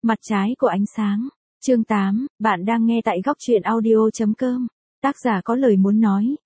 Mặt trái của ánh sáng. Chương 8, bạn đang nghe tại góc truyện audio.com. Tác giả có lời muốn nói,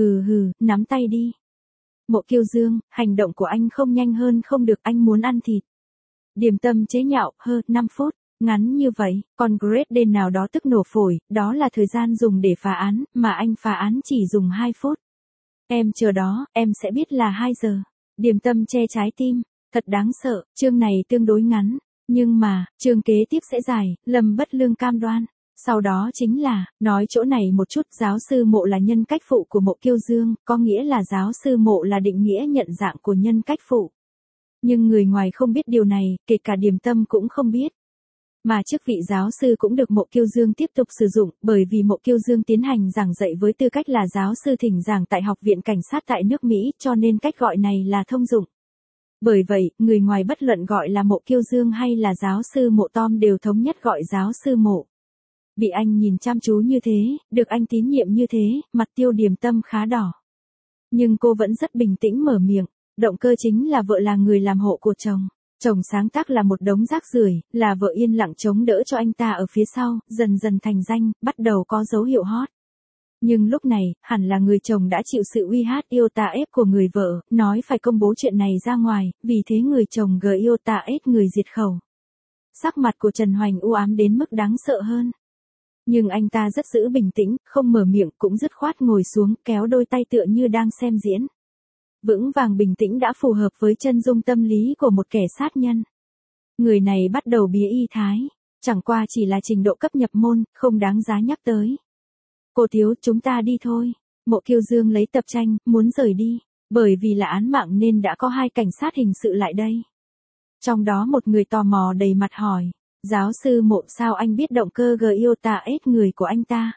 nắm tay đi. Mộ Kiêu Dương, hành động của anh không nhanh hơn không được, anh muốn ăn thịt. Điềm Tâm chế nhạo, 5 phút, ngắn như vậy, còn Great Dane nào đó tức nổ phổi, đó là thời gian dùng để phá án, mà anh phá án chỉ dùng 2 phút. Em chờ đó, em sẽ biết là 2 giờ. Điềm Tâm che trái tim, thật đáng sợ, chương này tương đối ngắn. Nhưng mà, chương kế tiếp sẽ dài, Lâm Bất Lương cam đoan. Sau đó chính là, nói chỗ này một chút, giáo sư Mộ là nhân cách phụ của Mộ Kiêu Dương, có nghĩa là giáo sư Mộ là định nghĩa nhận dạng của nhân cách phụ. Nhưng người ngoài không biết điều này, kể cả Điềm Tâm cũng không biết. Mà chức vị giáo sư cũng được Mộ Kiêu Dương tiếp tục sử dụng, bởi vì Mộ Kiêu Dương tiến hành giảng dạy với tư cách là giáo sư thỉnh giảng tại Học viện Cảnh sát tại nước Mỹ, cho nên cách gọi này là thông dụng. Bởi vậy, người ngoài bất luận gọi là Mộ Kiêu Dương hay là giáo sư Mộ Tom đều thống nhất gọi giáo sư Mộ. Bị anh nhìn chăm chú như thế, được anh tín nhiệm như thế, mặt Tiêu Điềm Tâm khá đỏ. Nhưng cô vẫn rất bình tĩnh mở miệng, động cơ chính là vợ là người làm hộ của chồng. Chồng sáng tác là một đống rác rưởi, là vợ yên lặng chống đỡ cho anh ta ở phía sau, dần dần thành danh, bắt đầu có dấu hiệu hot. Nhưng lúc này, hẳn là người chồng đã chịu sự uy hát yêu ta ép của người vợ, nói phải công bố chuyện này ra ngoài, vì thế người chồng gờ yêu ta ép người diệt khẩu. Sắc mặt của Trần Hoành u ám đến mức đáng sợ hơn. Nhưng anh ta rất giữ bình tĩnh, không mở miệng, cũng dứt khoát ngồi xuống, kéo đôi tay tựa như đang xem diễn. Vững vàng bình tĩnh đã phù hợp với chân dung tâm lý của một kẻ sát nhân. Người này bắt đầu bía y thái, chẳng qua chỉ là trình độ cấp nhập môn, không đáng giá nhắc tới. Cô thiếu, chúng ta đi thôi. Mộ Kiêu Dương lấy tập tranh, muốn rời đi. Bởi vì là án mạng nên đã có 2 cảnh sát hình sự lại đây. Trong đó một người tò mò đầy mặt hỏi. Giáo sư Mộ, sao anh biết động cơ Iota ết người của anh ta?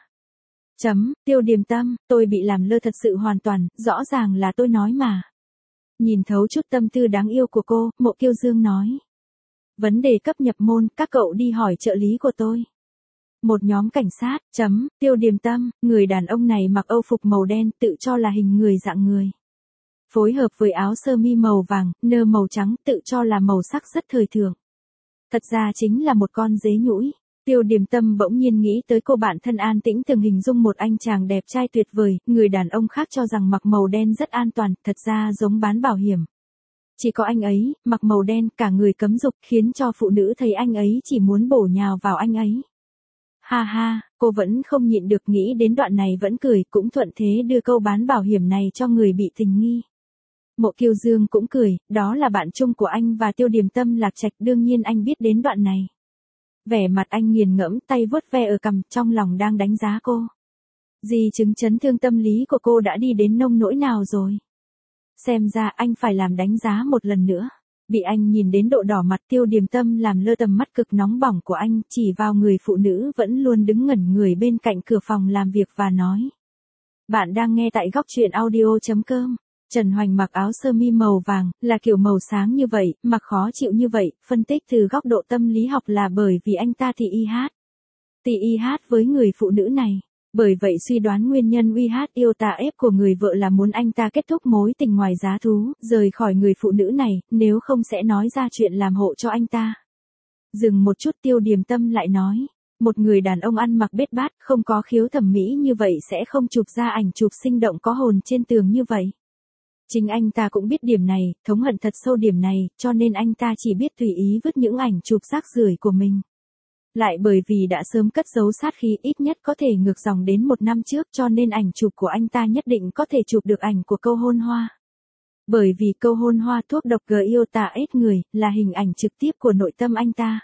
Tiêu Điềm Tâm, tôi bị làm lơ thật sự hoàn toàn, rõ ràng là tôi nói mà. Nhìn thấu chút tâm tư đáng yêu của cô, Mộ Kiêu Dương nói. Vấn đề cấp nhập môn, các cậu đi hỏi trợ lý của tôi. Một nhóm cảnh sát, Tiêu Điềm Tâm, người đàn ông này mặc âu phục màu đen, tự cho là hình người dạng người. Phối hợp với áo sơ mi màu vàng, nơ màu trắng, tự cho là màu sắc rất thời thượng. Thật ra chính là một con dế nhũi. Tiêu Điềm Tâm bỗng nhiên nghĩ tới cô bạn thân An Tĩnh từng hình dung một anh chàng đẹp trai tuyệt vời, người đàn ông khác cho rằng mặc màu đen rất an toàn, thật ra giống bán bảo hiểm. Chỉ có anh ấy, mặc màu đen, cả người cấm dục, khiến cho phụ nữ thấy anh ấy chỉ muốn bổ nhào vào anh ấy. Ha ha, cô vẫn không nhịn được nghĩ đến đoạn này vẫn cười, cũng thuận thế đưa câu bán bảo hiểm này cho người bị tình nghi. Mộ Kiêu Dương cũng cười, đó là bạn chung của anh và Tiêu Điềm Tâm Lạc Trạch, đương nhiên anh biết đến đoạn này. Vẻ mặt anh nghiền ngẫm, tay vuốt ve ở cằm, trong lòng đang đánh giá cô. Di chứng chấn thương tâm lý của cô đã đi đến nông nỗi nào rồi? Xem ra anh phải làm đánh giá một lần nữa. Bị anh nhìn đến độ đỏ mặt, Tiêu Điềm Tâm làm lơ tầm mắt cực nóng bỏng của anh, chỉ vào người phụ nữ vẫn luôn đứng ngẩn người bên cạnh cửa phòng làm việc và nói. Bạn đang nghe tại góc truyện audio.com. Trần Hoành mặc áo sơ mi màu vàng, là kiểu màu sáng như vậy, mặc khó chịu như vậy, phân tích từ góc độ tâm lý học là bởi vì anh ta tì y hát với người phụ nữ này. Bởi vậy suy đoán nguyên nhân uy hát yêu ta ép của người vợ là muốn anh ta kết thúc mối tình ngoài giá thú, rời khỏi người phụ nữ này, nếu không sẽ nói ra chuyện làm hộ cho anh ta. Dừng một chút, Tiêu Điềm Tâm lại nói, một người đàn ông ăn mặc bết bát, không có khiếu thẩm mỹ như vậy sẽ không chụp ra ảnh chụp sinh động có hồn trên tường như vậy. Chính anh ta cũng biết điểm này, thống hận thật sâu điểm này, cho nên anh ta chỉ biết tùy ý vứt những ảnh chụp rác rưởi của mình. Lại bởi vì đã sớm cất giấu sát khí, ít nhất có thể ngược dòng đến 1 năm trước, cho nên ảnh chụp của anh ta nhất định có thể chụp được ảnh của câu hôn hoa. Bởi vì câu hôn hoa thuốc độc Iota ết người, là hình ảnh trực tiếp của nội tâm anh ta.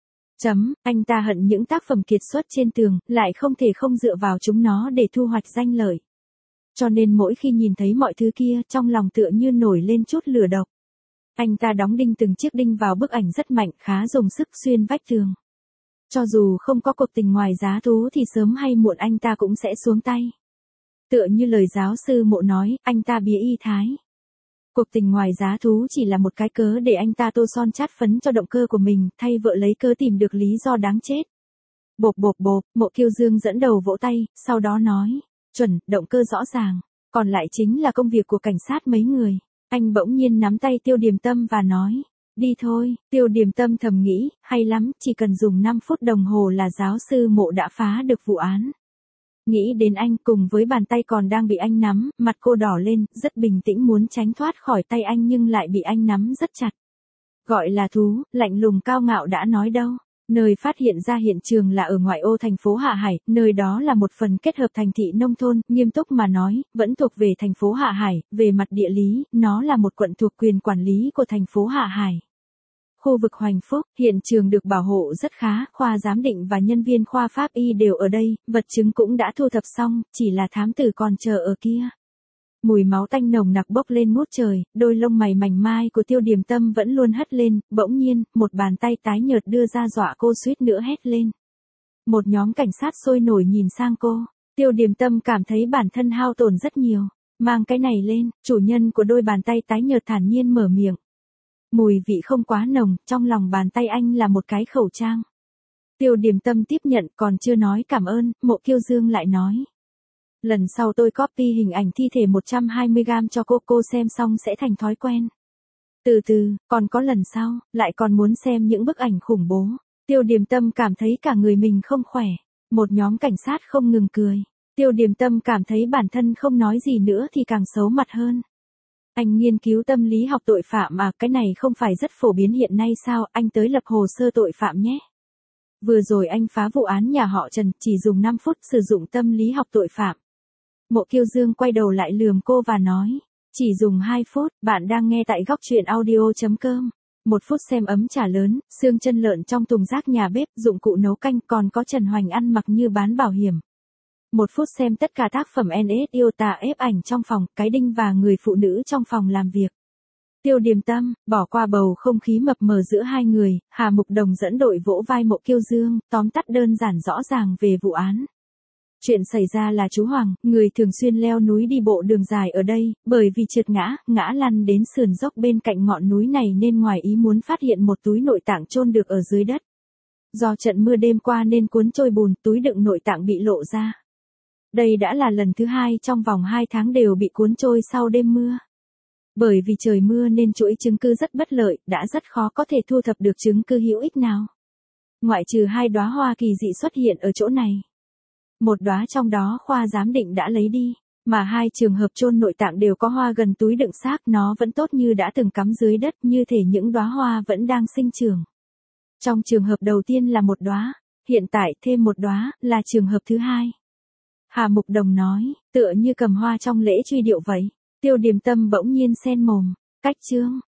Anh ta hận những tác phẩm kiệt xuất trên tường, lại không thể không dựa vào chúng nó để thu hoạch danh lợi. Cho nên mỗi khi nhìn thấy mọi thứ kia, trong lòng tựa như nổi lên chút lửa độc. Anh ta đóng đinh từng chiếc đinh vào bức ảnh rất mạnh, khá dùng sức xuyên vách tường. Cho dù không có cuộc tình ngoài giá thú thì sớm hay muộn anh ta cũng sẽ xuống tay. Tựa như lời giáo sư Mộ nói, anh ta bía y thái. Cuộc tình ngoài giá thú chỉ là một cái cớ để anh ta tô son chát phấn cho động cơ của mình, thay vợ lấy cớ tìm được lý do đáng chết. Bộp, Mộ Kiêu Dương dẫn đầu vỗ tay, sau đó nói, chuẩn, động cơ rõ ràng, còn lại chính là công việc của cảnh sát mấy người. Anh bỗng nhiên nắm tay Tiêu Điềm Tâm và nói, Đi thôi, Tiêu Điềm Tâm thầm nghĩ, hay lắm, chỉ cần dùng 5 phút đồng hồ là giáo sư Mộ đã phá được vụ án. Nghĩ đến anh cùng với bàn tay còn đang bị anh nắm, mặt cô đỏ lên, rất bình tĩnh muốn tránh thoát khỏi tay anh nhưng lại bị anh nắm rất chặt. Gọi là thú, lạnh lùng cao ngạo đã nói đâu. Nơi phát hiện ra hiện trường là ở ngoại ô thành phố Hạ Hải, nơi đó là một phần kết hợp thành thị nông thôn, nghiêm túc mà nói, vẫn thuộc về thành phố Hạ Hải, về mặt địa lý, nó là một quận thuộc quyền quản lý của thành phố Hạ Hải. Khu vực Hoành Phúc, hiện trường được bảo hộ rất khá, khoa giám định và nhân viên khoa pháp y đều ở đây, vật chứng cũng đã thu thập xong, chỉ là thám tử còn chờ ở kia. Mùi máu tanh nồng nặc bốc lên ngút trời, đôi lông mày mảnh mai của Tiêu Điềm Tâm vẫn luôn hất lên, bỗng nhiên, một bàn tay tái nhợt đưa ra dọa cô suýt nữa hét lên. Một nhóm cảnh sát sôi nổi nhìn sang cô, Tiêu Điềm Tâm cảm thấy bản thân hao tổn rất nhiều, mang cái này lên, chủ nhân của đôi bàn tay tái nhợt thản nhiên mở miệng. Mùi vị không quá nồng, trong lòng bàn tay anh là một cái khẩu trang. Tiêu Điềm Tâm tiếp nhận còn chưa nói cảm ơn, Mộ Kiêu Dương lại nói. Lần sau tôi copy hình ảnh thi thể 120g cho cô xem xong sẽ thành thói quen. Từ từ, còn có lần sau, lại còn muốn xem những bức ảnh khủng bố. Tiêu Điềm Tâm cảm thấy cả người mình không khỏe. Một nhóm cảnh sát không ngừng cười. Tiêu Điềm Tâm cảm thấy bản thân không nói gì nữa thì càng xấu mặt hơn. Anh nghiên cứu tâm lý học tội phạm à, cái này không phải rất phổ biến hiện nay sao, anh tới lập hồ sơ tội phạm nhé. Vừa rồi anh phá vụ án nhà họ Trần, chỉ dùng 5 phút sử dụng tâm lý học tội phạm. Mộ Kiêu Dương quay đầu lại lườm cô và nói, chỉ dùng 2 phút, bạn đang nghe tại góc truyện audio.com. 1 phút xem ấm trà lớn, xương chân lợn trong thùng rác nhà bếp, dụng cụ nấu canh, còn có Trần Hoành ăn mặc như bán bảo hiểm. 1 phút xem tất cả tác phẩm NS yêu tà ép ảnh trong phòng, cái đinh và người phụ nữ trong phòng làm việc. Tiêu Điềm Tâm, bỏ qua bầu không khí mập mờ giữa hai người, Hà Mục Đồng dẫn đội vỗ vai Mộ Kiêu Dương, tóm tắt đơn giản rõ ràng về vụ án. Chuyện xảy ra là chú Hoàng, người thường xuyên leo núi đi bộ đường dài ở đây, bởi vì trượt ngã lăn đến sườn dốc bên cạnh ngọn núi này nên ngoài ý muốn phát hiện một túi nội tạng chôn được ở dưới đất. Do trận mưa đêm qua nên cuốn trôi bùn, túi đựng nội tạng bị lộ ra. Đây đã là lần thứ 2 trong vòng 2 tháng đều bị cuốn trôi sau đêm mưa. Bởi vì trời mưa nên chuỗi chứng cứ rất bất lợi, đã rất khó có thể thu thập được chứng cứ hữu ích nào. Ngoại trừ 2 đóa hoa kỳ dị xuất hiện ở chỗ này. Một đóa trong đó khoa giám định đã lấy đi, mà 2 trường hợp chôn nội tạng đều có hoa gần túi đựng xác, nó vẫn tốt như đã từng cắm dưới đất, như thể những đóa hoa vẫn đang sinh trưởng. Trong trường hợp đầu tiên là 1 đóa, hiện tại thêm 1 đóa, là trường hợp thứ 2. Hà Mục Đồng nói, tựa như cầm hoa trong lễ truy điệu vậy. Tiêu Điềm Tâm bỗng nhiên xen mồm, cách chương.